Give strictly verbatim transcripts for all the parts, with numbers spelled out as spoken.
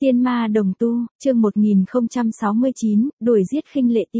Tiên ma đồng tu, chương một nghìn không trăm sáu mươi chín, đuổi giết Khinh Lệ Ti.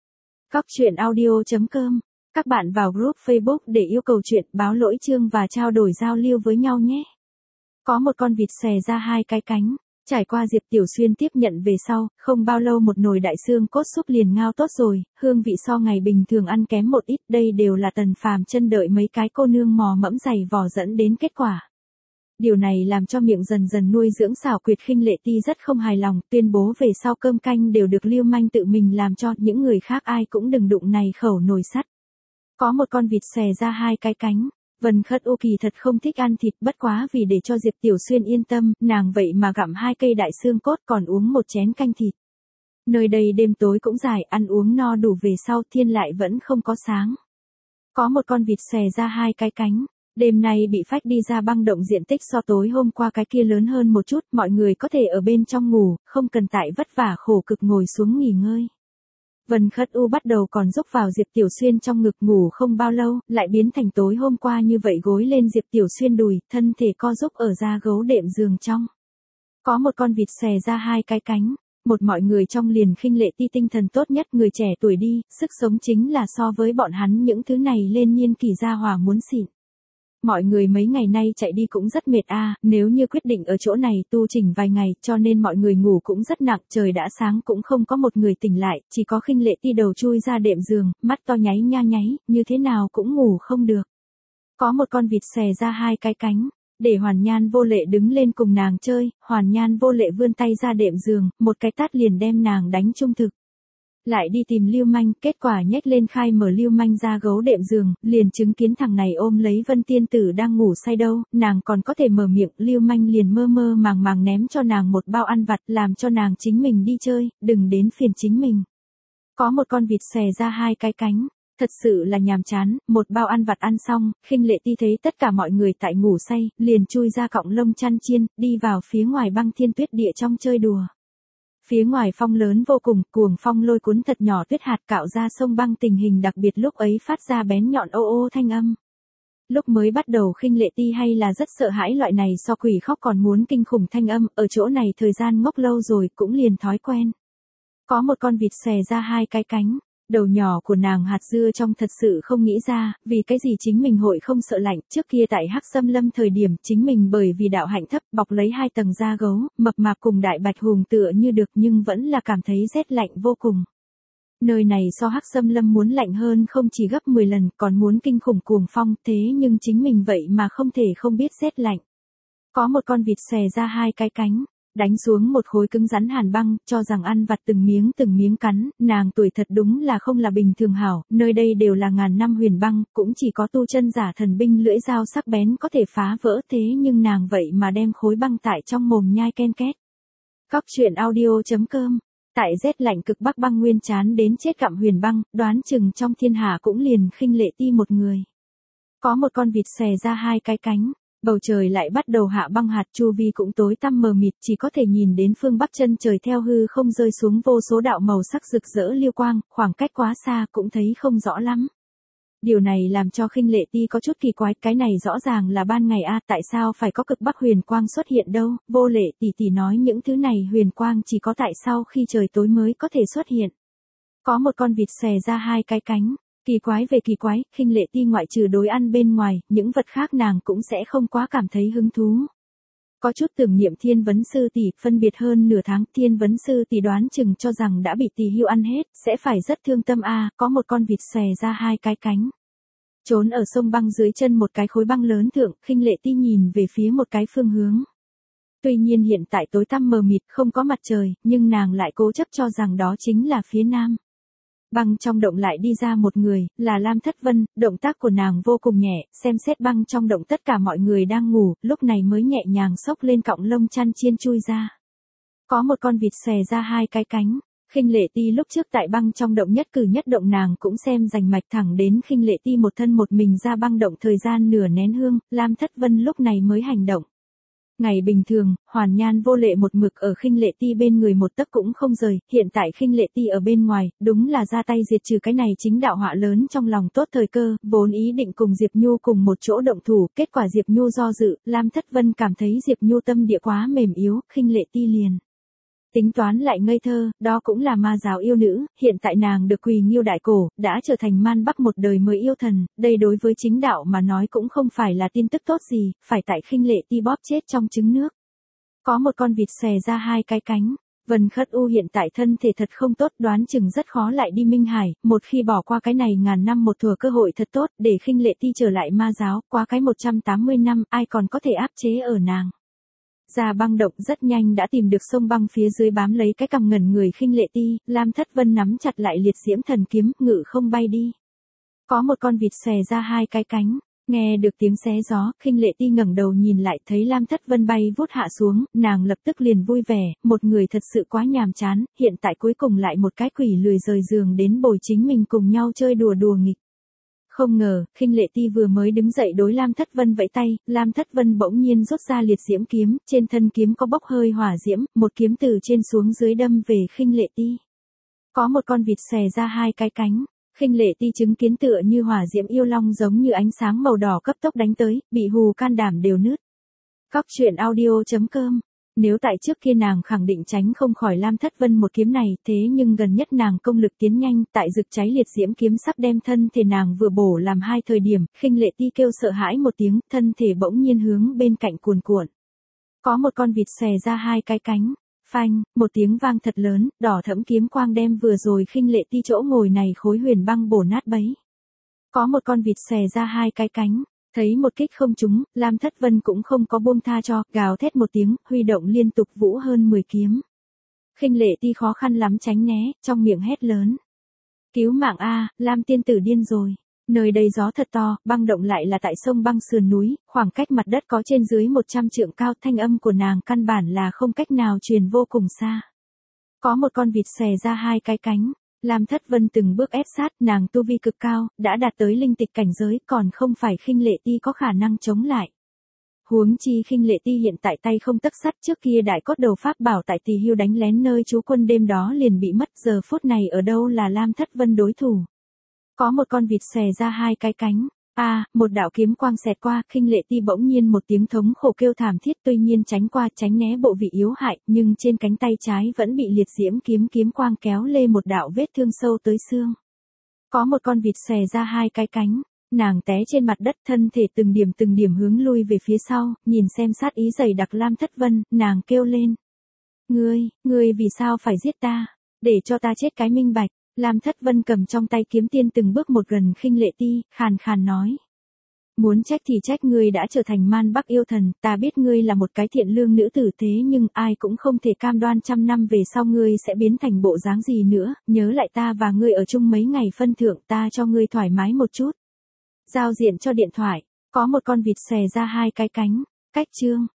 Cóc truyện audio chấm com. Các bạn vào group Facebook để yêu cầu chuyện, báo lỗi chương và trao đổi giao lưu với nhau nhé. Có một con vịt xòe ra hai cái cánh, trải qua Diệp Tiểu Xuyên tiếp nhận về sau, không bao lâu một nồi đại xương cốt súp liền ngao tốt rồi, hương vị so ngày bình thường ăn kém một ít, đây đều là Tần Phàm chân đợi mấy cái cô nương mò mẫm giày vò dẫn đến kết quả. Điều này làm cho miệng dần dần nuôi dưỡng xảo quyệt Khinh Lệ Ti rất không hài lòng, tuyên bố về sau cơm canh đều được Lưu Manh tự mình làm cho, những người khác ai cũng đừng đụng này khẩu nồi sắt. Có một con vịt xòe ra hai cái cánh, Vân Khất U kỳ thật không thích ăn thịt, bất quá vì để cho Diệp Tiểu Xuyên yên tâm, nàng vậy mà gặm hai cây đại xương cốt còn uống một chén canh thịt. Nơi đây đêm tối cũng dài, ăn uống no đủ về sau thiên lại vẫn không có sáng. Có một con vịt xòe ra hai cái cánh. Đêm nay bị phách đi ra băng động diện tích so tối hôm qua cái kia lớn hơn một chút, mọi người có thể ở bên trong ngủ, không cần tại vất vả khổ cực ngồi xuống nghỉ ngơi. Vân Khất U bắt đầu còn rúc vào Diệp Tiểu Xuyên trong ngực ngủ không bao lâu, lại biến thành tối hôm qua như vậy gối lên Diệp Tiểu Xuyên đùi, thân thể co rúc ở da gấu đệm giường trong. Có một con vịt xòe ra hai cái cánh, một mọi người trong liền Khinh Lệ Ti tinh thần tốt nhất, người trẻ tuổi đi, sức sống chính là so với bọn hắn những thứ này lên niên kỳ gia hỏa muốn xịn. Mọi người mấy ngày nay chạy đi cũng rất mệt a, à, nếu như quyết định ở chỗ này tu chỉnh vài ngày, cho nên mọi người ngủ cũng rất nặng, trời đã sáng cũng không có một người tỉnh lại, chỉ có Khinh Lệ Ti đầu chui ra đệm giường, mắt to nháy nha nháy, như thế nào cũng ngủ không được. Có một con vịt xòe ra hai cái cánh, để Hoàn Nhan Vô Lệ đứng lên cùng nàng chơi, Hoàn Nhan Vô Lệ vươn tay ra đệm giường, một cái tát liền đem nàng đánh trung thực. Lại đi tìm Lưu Manh, kết quả nhếch lên khai mở Lưu Manh ra gấu đệm giường, liền chứng kiến thằng này ôm lấy Vân Tiên Tử đang ngủ say đâu, nàng còn có thể mở miệng, Lưu Manh liền mơ mơ màng màng ném cho nàng một bao ăn vặt, làm cho nàng chính mình đi chơi, đừng đến phiền chính mình. Có một con vịt xòe ra hai cái cánh, thật sự là nhàm chán, một bao ăn vặt ăn xong, Khinh Lệ Ti thấy tất cả mọi người tại ngủ say, liền chui ra cọng lông chăn chiên, đi vào phía ngoài băng thiên tuyết địa trong chơi đùa. Phía ngoài phong lớn vô cùng, cuồng phong lôi cuốn thật nhỏ tuyết hạt cạo ra sông băng, tình hình đặc biệt lúc ấy phát ra bén nhọn ô ô thanh âm. Lúc mới bắt đầu Khinh Lệ Ti hay là rất sợ hãi loại này so quỷ khóc còn muốn kinh khủng thanh âm, ở chỗ này thời gian ngốc lâu rồi cũng liền thói quen. Có một con vịt xòe ra hai cái cánh, đầu nhỏ của nàng hạt dưa trong thật sự không nghĩ ra, vì cái gì chính mình hội không sợ lạnh, trước kia tại Hắc Xâm Lâm thời điểm, chính mình bởi vì đạo hạnh thấp, bọc lấy hai tầng da gấu, mập mạp cùng đại bạch hùng tựa như được nhưng vẫn là cảm thấy rét lạnh vô cùng. Nơi này so Hắc Xâm Lâm muốn lạnh hơn không chỉ gấp mười lần, còn muốn kinh khủng cuồng phong, thế nhưng chính mình vậy mà không thể không biết rét lạnh. Có một con vịt xòe ra hai cái cánh, đánh xuống một khối cứng rắn hàn băng, cho rằng ăn vặt từng miếng từng miếng cắn, nàng tuổi thật đúng là không là bình thường hảo, nơi đây đều là ngàn năm huyền băng, cũng chỉ có tu chân giả thần binh lưỡi dao sắc bén có thể phá vỡ, thế nhưng nàng vậy mà đem khối băng tại trong mồm nhai ken két. Cóc truyện audio chấm com. Tại rét lạnh cực bắc băng nguyên chán đến chết gặm huyền băng, đoán chừng trong thiên hạ cũng liền Khinh Lệ Ti một người. Có một con vịt xòe ra hai cái cánh. Bầu trời lại bắt đầu hạ băng hạt, chu vi cũng tối tăm mờ mịt, chỉ có thể nhìn đến phương bắc chân trời theo hư không rơi xuống vô số đạo màu sắc rực rỡ liêu quang, khoảng cách quá xa cũng thấy không rõ lắm. Điều này làm cho Khinh Lệ Ti có chút kỳ quái, cái này rõ ràng là ban ngày a, tại sao phải có cực bắc huyền quang xuất hiện đâu? Vô Lệ tỷ tỷ nói những thứ này huyền quang chỉ có tại sau khi trời tối mới có thể xuất hiện. Có một con vịt xòe ra hai cái cánh. Kỳ quái về kỳ quái, Khinh Lệ Ti ngoại trừ đối ăn bên ngoài, những vật khác nàng cũng sẽ không quá cảm thấy hứng thú. Có chút tưởng niệm Thiên Vấn Sư tỷ, phân biệt hơn nửa tháng, Thiên Vấn Sư tỷ đoán chừng cho rằng đã bị tỷ hưu ăn hết, sẽ phải rất thương tâm a, à, có một con vịt xòe ra hai cái cánh. Trốn ở sông băng dưới chân một cái khối băng lớn thượng, Khinh Lệ Ti nhìn về phía một cái phương hướng. Tuy nhiên hiện tại tối tăm mờ mịt không có mặt trời, nhưng nàng lại cố chấp cho rằng đó chính là phía nam. Băng trong động lại đi ra một người, là Lam Thất Vân, động tác của nàng vô cùng nhẹ, xem xét băng trong động tất cả mọi người đang ngủ, lúc này mới nhẹ nhàng xốc lên cọng lông chăn chiên chui ra. Có một con vịt xòe ra hai cái cánh, Khinh Lệ Ti lúc trước tại băng trong động nhất cử nhất động nàng cũng xem rành mạch, thẳng đến Khinh Lệ Ti một thân một mình ra băng động thời gian nửa nén hương, Lam Thất Vân lúc này mới hành động. Ngày bình thường, Hoàn Nhan Vô Lệ một mực ở Khinh Lệ Ti bên người một tấc cũng không rời, hiện tại Khinh Lệ Ti ở bên ngoài, đúng là ra tay diệt trừ cái này chính đạo họa lớn trong lòng tốt thời cơ, vốn ý định cùng Diệp Nhu cùng một chỗ động thủ, kết quả Diệp Nhu do dự, Lam Thất Vân cảm thấy Diệp Nhu tâm địa quá mềm yếu, Khinh Lệ Ti liền Tính toán lại ngây thơ, đó cũng là ma giáo yêu nữ, hiện tại nàng được Quỳ Nghiêu đại cổ, đã trở thành man bắc một đời mới yêu thần, đây đối với chính đạo mà nói cũng không phải là tin tức tốt gì, phải tại khinh lệ ti bóp chết trong trứng nước. Có một con vịt xòe ra hai cái cánh. Vân Khất U hiện tại thân thể thật không tốt, đoán chừng rất khó lại đi Minh Hải, một khi bỏ qua cái này ngàn năm một thừa cơ hội thật tốt, để khinh lệ ti trở lại ma giáo, qua cái một trăm tám mươi năm, ai còn có thể áp chế ở nàng. Ra băng động rất nhanh đã tìm được sông băng phía dưới bám lấy cái cằm ngẩn người khinh lệ ti, Lam Thất Vân nắm chặt lại liệt diễm thần kiếm, ngự không bay đi. Có một con vịt xòe ra hai cái cánh. Nghe được tiếng xé gió, khinh lệ ti ngẩng đầu nhìn lại thấy Lam Thất Vân bay vút hạ xuống, nàng lập tức liền vui vẻ, một người thật sự quá nhàm chán, hiện tại cuối cùng lại một cái quỷ lười rời giường đến bồi chính mình cùng nhau chơi đùa đùa nghịch. Không ngờ, khinh lệ ti vừa mới đứng dậy đối Lam Thất Vân vẫy tay, Lam Thất Vân bỗng nhiên rút ra liệt diễm kiếm, trên thân kiếm có bốc hơi hỏa diễm, một kiếm từ trên xuống dưới đâm về khinh lệ ti. Có một con vịt xòe ra hai cái cánh. Khinh lệ ti chứng kiến tựa như hỏa diễm yêu long giống như ánh sáng màu đỏ cấp tốc đánh tới, bị hù can đảm đều nứt. Cóc truyện audio chấm com. Nếu tại trước kia nàng khẳng định tránh không khỏi Lam Thất Vân một kiếm này, thế nhưng gần nhất nàng công lực tiến nhanh, tại rực cháy liệt diễm kiếm sắp đem thân thể nàng vừa bổ làm hai thời điểm, khinh lệ ti kêu sợ hãi một tiếng, thân thể bỗng nhiên hướng bên cạnh cuồn cuộn. Có một con vịt xòe ra hai cái cánh. Phanh, một tiếng vang thật lớn, đỏ thẫm kiếm quang đem vừa rồi khinh lệ ti chỗ ngồi này khối huyền băng bổ nát bấy. Có một con vịt xòe ra hai cái cánh, thấy một kích không trúng, Lam Thất Vân cũng không có buông tha cho, gào thét một tiếng, huy động liên tục vũ hơn mười kiếm. Khinh lệ ti khó khăn lắm tránh né, trong miệng hét lớn. Cứu mạng a, Lam tiên tử điên rồi. Nơi đây gió thật to, băng động lại là tại sông băng sườn núi, khoảng cách mặt đất có trên dưới một trăm trượng cao, thanh âm của nàng căn bản là không cách nào truyền vô cùng xa. Có một con vịt xòe ra hai cái cánh, Lam Thất Vân từng bước ép sát, nàng tu vi cực cao, đã đạt tới linh tịch cảnh giới, còn không phải khinh lệ ti có khả năng chống lại. Huống chi khinh lệ ti hiện tại tay không tấc sắt, trước kia đại cốt đầu pháp bảo tại Tỳ Hưu đánh lén nơi trú quân đêm đó liền bị mất, giờ phút này ở đâu là Lam Thất Vân đối thủ. Có một con vịt xòe ra hai cái cánh. A, à, một đạo kiếm quang xẹt qua, khinh lệ ti bỗng nhiên một tiếng thống khổ kêu thảm thiết, tuy nhiên tránh qua tránh né bộ vị yếu hại, nhưng trên cánh tay trái vẫn bị liệt diễm kiếm kiếm quang kéo lê một đạo vết thương sâu tới xương. Có một con vịt xòe ra hai cái cánh, nàng té trên mặt đất, thân thể từng điểm từng điểm hướng lui về phía sau, nhìn xem sát ý dày đặc Lam Thất Vân, nàng kêu lên. Ngươi, ngươi vì sao phải giết ta? Để cho ta chết cái minh bạch. Lam Thất Vân cầm trong tay kiếm tiên từng bước một gần khinh lệ ti, khàn khàn nói. Muốn trách thì trách ngươi đã trở thành man bắc yêu thần, ta biết ngươi là một cái thiện lương nữ tử, thế nhưng ai cũng không thể cam đoan trăm năm về sau ngươi sẽ biến thành bộ dáng gì nữa, nhớ lại ta và ngươi ở chung mấy ngày phân thượng, ta cho ngươi thoải mái một chút. Giao diện cho điện thoại, có một con vịt xòe ra hai cái cánh, cách chương.